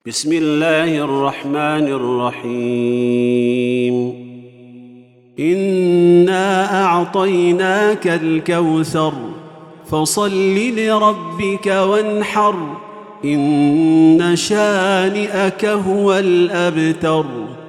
بسم الله الرحمن الرحيم. إنا أعطيناك الكوثر فصل لربك وانحر إن شانئك هو الأبتر.